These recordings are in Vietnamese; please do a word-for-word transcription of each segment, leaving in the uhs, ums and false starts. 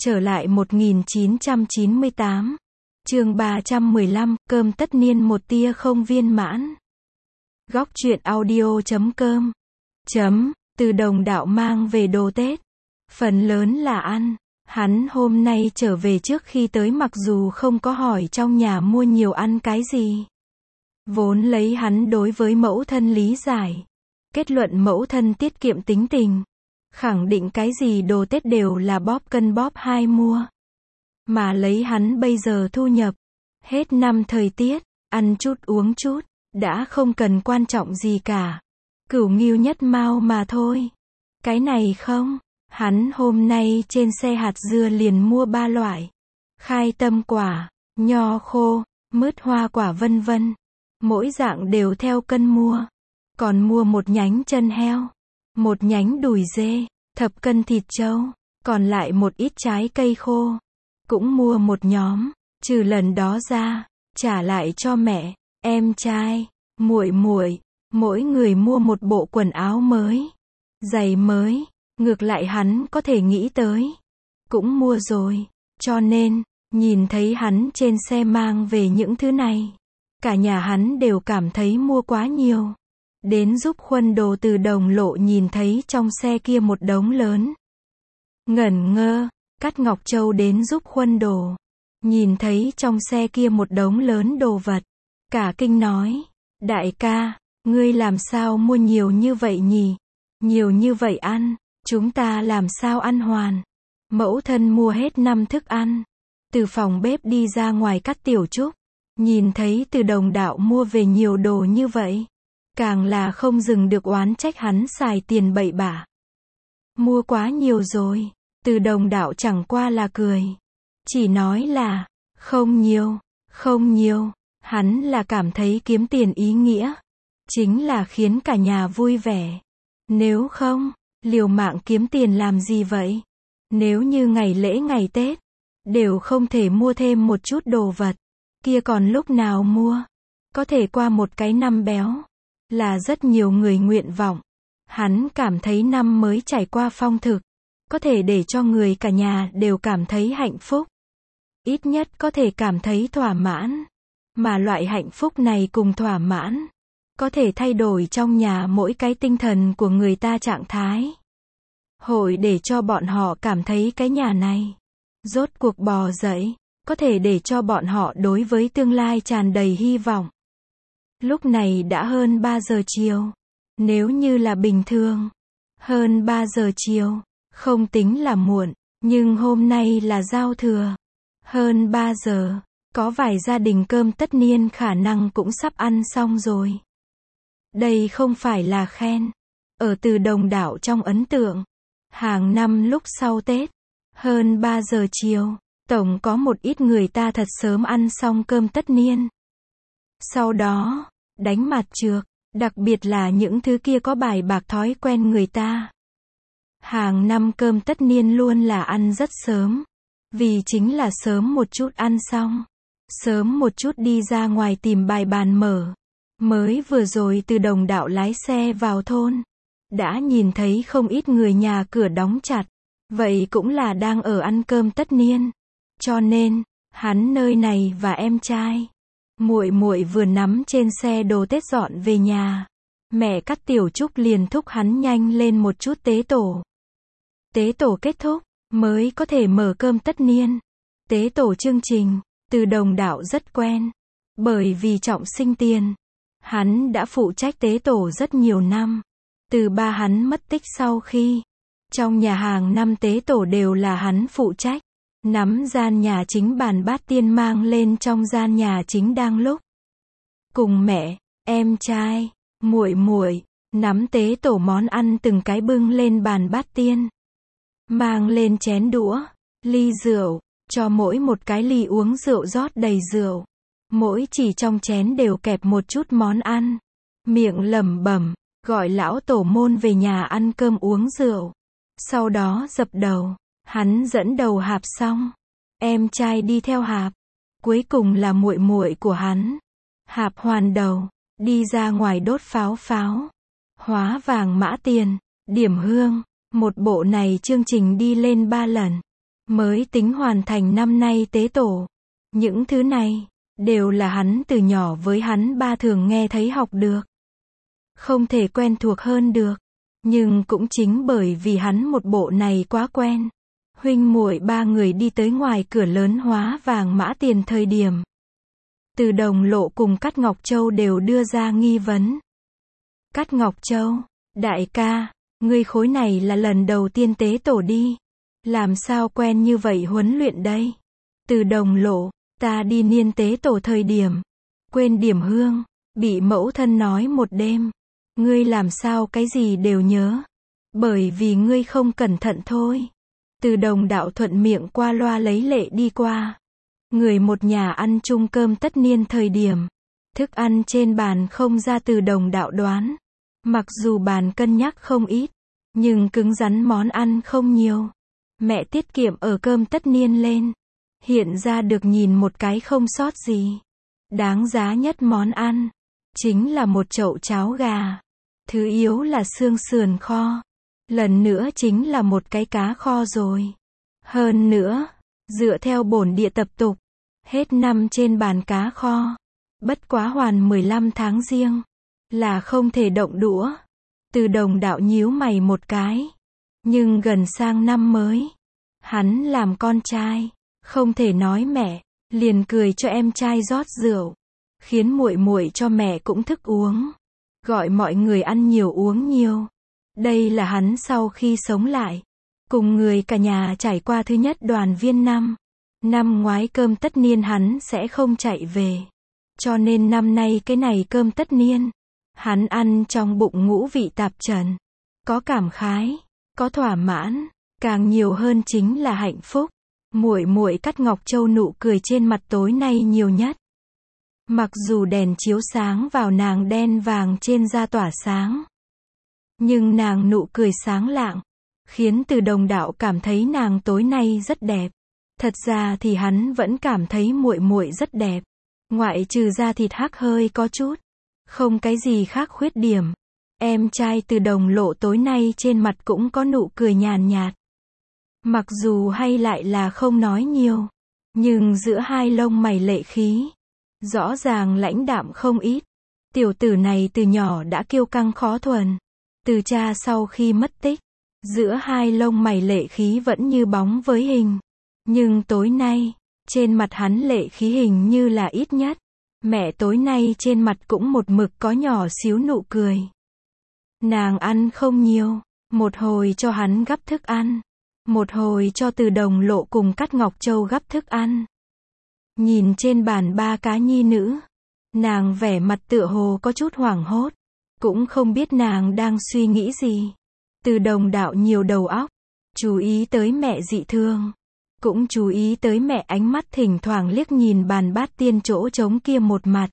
Trở lại một nghìn chín trăm chín mươi tám. Chương ba trăm mười lăm, cơm tất niên một tia không viên mãn. Góc truyện audio chấm com. Chấm, từ Đồng Đạo mang về đồ Tết. Phần lớn là ăn. Hắn hôm nay trở về trước khi tới mặc dù không có hỏi trong nhà mua nhiều ăn cái gì. Vốn lấy hắn đối với mẫu thân lý giải. Kết luận mẫu thân tiết kiệm tính tình. Khẳng định cái gì đồ Tết đều là bóp cân bóp hai mua. Mà lấy hắn bây giờ thu nhập. Hết năm thời tiết, ăn chút uống chút, đã không cần quan trọng gì cả. Cửu nghiêu nhất mao mà thôi. Cái này không, hắn hôm nay trên xe hạt dưa liền mua ba loại. Khai tâm quả, nho khô, mứt hoa quả vân vân. Mỗi dạng đều theo cân mua. Còn mua một nhánh chân heo, một nhánh đùi dê, thập cân thịt trâu, còn lại một ít trái cây khô. Cũng mua một nhóm, trừ lần đó ra, trả lại cho mẹ, em trai, muội muội, mỗi người mua một bộ quần áo mới, giày mới, ngược lại hắn có thể nghĩ tới. Cũng mua rồi, cho nên, nhìn thấy hắn trên xe mang về những thứ này. Cả nhà hắn đều cảm thấy mua quá nhiều. Đến giúp khuân đồ từ Đồng Lộ nhìn thấy trong xe kia một đống lớn. Ngẩn ngơ, Cát Ngọc Châu đến giúp khuân đồ. Nhìn thấy trong xe kia một đống lớn đồ vật. Cả kinh nói, đại ca, ngươi làm sao mua nhiều như vậy nhỉ? Nhiều như vậy ăn, chúng ta làm sao ăn hoàn? Mẫu thân mua hết năm thức ăn. Từ phòng bếp đi ra ngoài cắt tiểu trúc. Nhìn thấy từ Đồng Đạo mua về nhiều đồ như vậy. Càng là không dừng được oán trách hắn xài tiền bậy bạ. Mua quá nhiều rồi. Từ Đồng Đạo chẳng qua là cười. Chỉ nói là, không nhiều, không nhiều. Hắn là cảm thấy kiếm tiền ý nghĩa. Chính là khiến cả nhà vui vẻ. Nếu không, liều mạng kiếm tiền làm gì vậy? Nếu như ngày lễ ngày Tết, đều không thể mua thêm một chút đồ vật. Kia còn lúc nào mua? Có thể qua một cái năm béo. Là rất nhiều người nguyện vọng. Hắn cảm thấy năm mới trải qua phong thực. Có thể để cho người cả nhà đều cảm thấy hạnh phúc. Ít nhất có thể cảm thấy thỏa mãn. Mà loại hạnh phúc này cùng thỏa mãn. Có thể thay đổi trong nhà mỗi cái tinh thần của người ta trạng thái. Hội để cho bọn họ cảm thấy cái nhà này. Rốt cuộc bò dậy. Có thể để cho bọn họ đối với tương lai tràn đầy hy vọng. Lúc này đã hơn ba giờ chiều. Nếu như là bình thường, hơn ba giờ chiều, không tính là muộn, nhưng hôm nay là giao thừa. Hơn ba giờ, có vài gia đình cơm tất niên khả năng cũng sắp ăn xong rồi. Đây không phải là khen. Ở từ Đồng Đạo trong ấn tượng, hàng năm lúc sau Tết, hơn ba giờ chiều, tổng có một ít người ta thật sớm ăn xong cơm tất niên. Sau đó, đánh mặt trược, đặc biệt là những thứ kia có bài bạc thói quen người ta. Hàng năm cơm tất niên luôn là ăn rất sớm. Vì chính là sớm một chút ăn xong. Sớm một chút đi ra ngoài tìm bài bàn mở. Mới vừa rồi từ Đồng Đạo lái xe vào thôn. Đã nhìn thấy không ít người nhà cửa đóng chặt. Vậy cũng là đang ở ăn cơm tất niên. Cho nên, hắn nơi này và em trai. Muội muội vừa nắm trên xe đồ Tết dọn về nhà. Mẹ Cát Tiểu Trúc liền thúc hắn nhanh lên một chút tế tổ. Tế tổ kết thúc, mới có thể mở cơm tất niên. Tế tổ chương trình, từ Đồng Đạo rất quen. Bởi vì trọng sinh tiền. Hắn đã phụ trách tế tổ rất nhiều năm. Từ ba hắn mất tích sau khi. Trong nhà hàng năm tế tổ đều là hắn phụ trách. Nắm gian nhà chính bàn bát tiên mang lên trong gian nhà chính đang lúc. Cùng mẹ, em trai, muội muội, nắm tế tổ món ăn từng cái bưng lên bàn bát tiên. Mang lên chén đũa, ly rượu, cho mỗi một cái ly uống rượu rót đầy rượu. Mỗi chỉ trong chén đều kẹp một chút món ăn. Miệng lẩm bẩm, gọi lão tổ môn về nhà ăn cơm uống rượu. Sau đó dập đầu. Hắn dẫn đầu hạp xong, em trai đi theo hạp, cuối cùng là muội muội của hắn. Hạp hoàn đầu, đi ra ngoài đốt pháo pháo, hóa vàng mã tiền, điểm hương, một bộ này chương trình đi lên ba lần. mới tính hoàn thành năm nay tế tổ. Những thứ này, đều là hắn từ nhỏ với hắn ba thường nghe thấy học được. Không thể quen thuộc hơn được. Nhưng cũng chính bởi vì hắn một bộ này quá quen. Huynh muội ba người đi tới ngoài cửa lớn Hóa Vàng Mã Tiền thời điểm. Từ Đồng Lộ cùng Cát Ngọc Châu đều đưa ra nghi vấn. Cát Ngọc Châu, đại ca, ngươi khối này là lần đầu tiên tế tổ đi. Làm sao quen như vậy huấn luyện đây? Từ Đồng Lộ, ta đi niên tế tổ thời điểm. Quên điểm hương, bị mẫu thân nói một đêm. Ngươi làm sao cái gì đều nhớ. Bởi vì ngươi không cẩn thận thôi. Từ Đồng Đạo thuận miệng qua loa lấy lệ đi qua. Người một nhà ăn chung cơm tất niên thời điểm. Thức ăn trên bàn không ra Từ Đồng Đạo đoán. Mặc dù bàn cân nhắc không ít, nhưng cứng rắn món ăn không nhiều. Mẹ tiết kiệm ở cơm tất niên lên. Hiện ra được nhìn một cái không sót gì. Đáng giá nhất món ăn. Chính là một chậu cháo gà. Thứ yếu là xương sườn kho. Lần nữa chính là một cái cá kho rồi. Hơn nữa, dựa theo bổn địa tập tục, hết năm trên bàn cá kho. Bất quá hoàn mười lăm tháng riêng, là không thể động đũa. Từ Đồng Đạo nhíu mày một cái. Nhưng gần sang năm mới, hắn làm con trai, không thể nói mẹ, liền cười cho em trai rót rượu, khiến muội muội cho mẹ cũng thức uống, gọi mọi người ăn nhiều uống nhiều. Đây là hắn sau khi sống lại, cùng người cả nhà trải qua thứ nhất đoàn viên năm. Năm ngoái cơm tất niên hắn sẽ không chạy về, cho nên năm nay cái này cơm tất niên, hắn ăn trong bụng ngũ vị tạp trần, có cảm khái, có thỏa mãn, càng nhiều hơn chính là hạnh phúc. Muội muội Cát Ngọc Châu nụ cười trên mặt tối nay nhiều nhất. Mặc dù đèn chiếu sáng vào nàng đen vàng trên da tỏa sáng, nhưng nàng nụ cười sáng lạng, khiến Từ Đồng Đạo cảm thấy nàng tối nay rất đẹp. Thật ra thì hắn vẫn cảm thấy muội muội rất đẹp, ngoại trừ da thịt hắc hơi có chút, không cái gì khác khuyết điểm. Em trai Từ Đồng Lộ tối nay trên mặt cũng có nụ cười nhàn nhạt. Mặc dù hay lại là không nói nhiều, nhưng giữa hai lông mày lệ khí, rõ ràng lãnh đạm không ít. Tiểu tử này từ nhỏ đã kiêu căng khó thuần. Từ cha sau khi mất tích, giữa hai lông mày lệ khí vẫn như bóng với hình. Nhưng tối nay, trên mặt hắn lệ khí hình như là ít nhất. Mẹ tối nay trên mặt cũng một mực có nhỏ xíu nụ cười. Nàng ăn không nhiều, một hồi cho hắn gắp thức ăn, một hồi cho Từ Đồng Lộ cùng Cát Ngọc Châu gắp thức ăn. Nhìn trên bàn ba cá nhi nữ, nàng vẻ mặt tựa hồ có chút hoảng hốt, cũng không biết nàng đang suy nghĩ gì. Từ Đồng Đạo nhiều đầu óc, chú ý tới mẹ dị thương, cũng chú ý tới mẹ ánh mắt thỉnh thoảng liếc nhìn bàn bát tiên chỗ trống kia một mặt.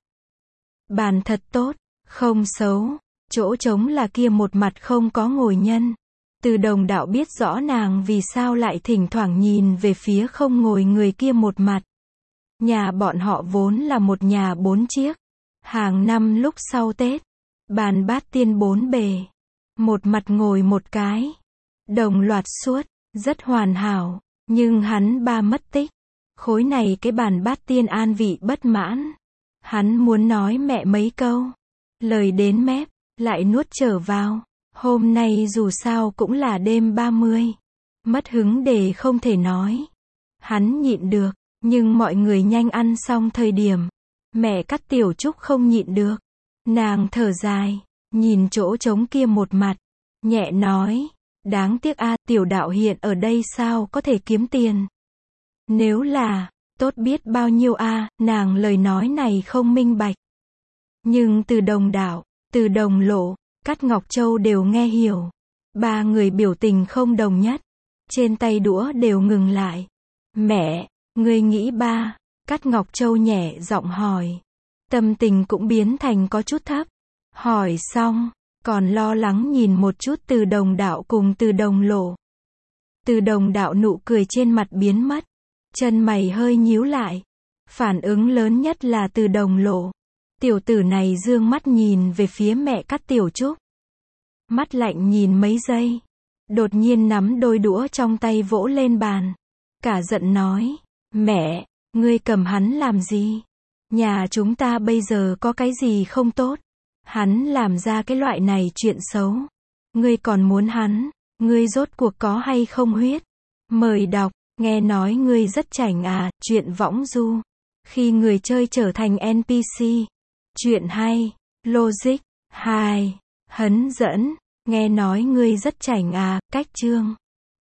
Bàn thật tốt, không xấu, chỗ trống là kia một mặt không có ngồi nhân. Từ Đồng Đạo biết rõ nàng vì sao lại thỉnh thoảng nhìn về phía không ngồi người kia một mặt. Nhà bọn họ vốn là một nhà bốn chiếc. Hàng năm lúc sau Tết, bàn bát tiên bốn bề, một mặt ngồi một cái, đồng loạt suốt, rất hoàn hảo. Nhưng hắn ba mất tích, khối này cái bàn bát tiên an vị bất mãn. Hắn muốn nói mẹ mấy câu, lời đến mép, lại nuốt trở vào. Hôm nay dù sao cũng là đêm ba mươi, mất hứng để không thể nói. Hắn nhịn được, nhưng mọi người nhanh ăn xong thời điểm, mẹ Cát Tiểu Trúc không nhịn được. Nàng thở dài, nhìn chỗ trống kia một mặt, nhẹ nói, đáng tiếc a, Tiểu Đạo hiện ở đây sao có thể kiếm tiền. Nếu là, tốt biết bao nhiêu a, nàng lời nói này không minh bạch. Nhưng Từ Đồng Đạo, Từ Đồng Lộ, Cát Ngọc Châu đều nghe hiểu. Ba người biểu tình không đồng nhất, trên tay đũa đều ngừng lại. Mẹ, ngươi nghĩ ba? Cát Ngọc Châu nhẹ giọng hỏi. Tâm tình cũng biến thành có chút thấp. Hỏi xong, còn lo lắng nhìn một chút Từ Đồng Đạo cùng Từ Đồng Lộ. Từ Đồng Đạo nụ cười trên mặt biến mất, chân mày hơi nhíu lại. Phản ứng lớn nhất là Từ Đồng Lộ. Tiểu tử này dương mắt nhìn về phía mẹ Cát Tiểu Trúc. Mắt lạnh nhìn mấy giây, đột nhiên nắm đôi đũa trong tay vỗ lên bàn. cả giận nói, mẹ, ngươi cầm hắn làm gì? Nhà chúng ta bây giờ có cái gì không tốt? Hắn làm ra cái loại này chuyện xấu. Ngươi còn muốn hắn, ngươi rốt cuộc có hay không huyết? Mời đọc, nghe nói ngươi rất chảnh à, chuyện võng du. Khi người chơi trở thành en pê xê. Chuyện hay, logic, hai, hấn dẫn, nghe nói ngươi rất chảnh à, cách chương.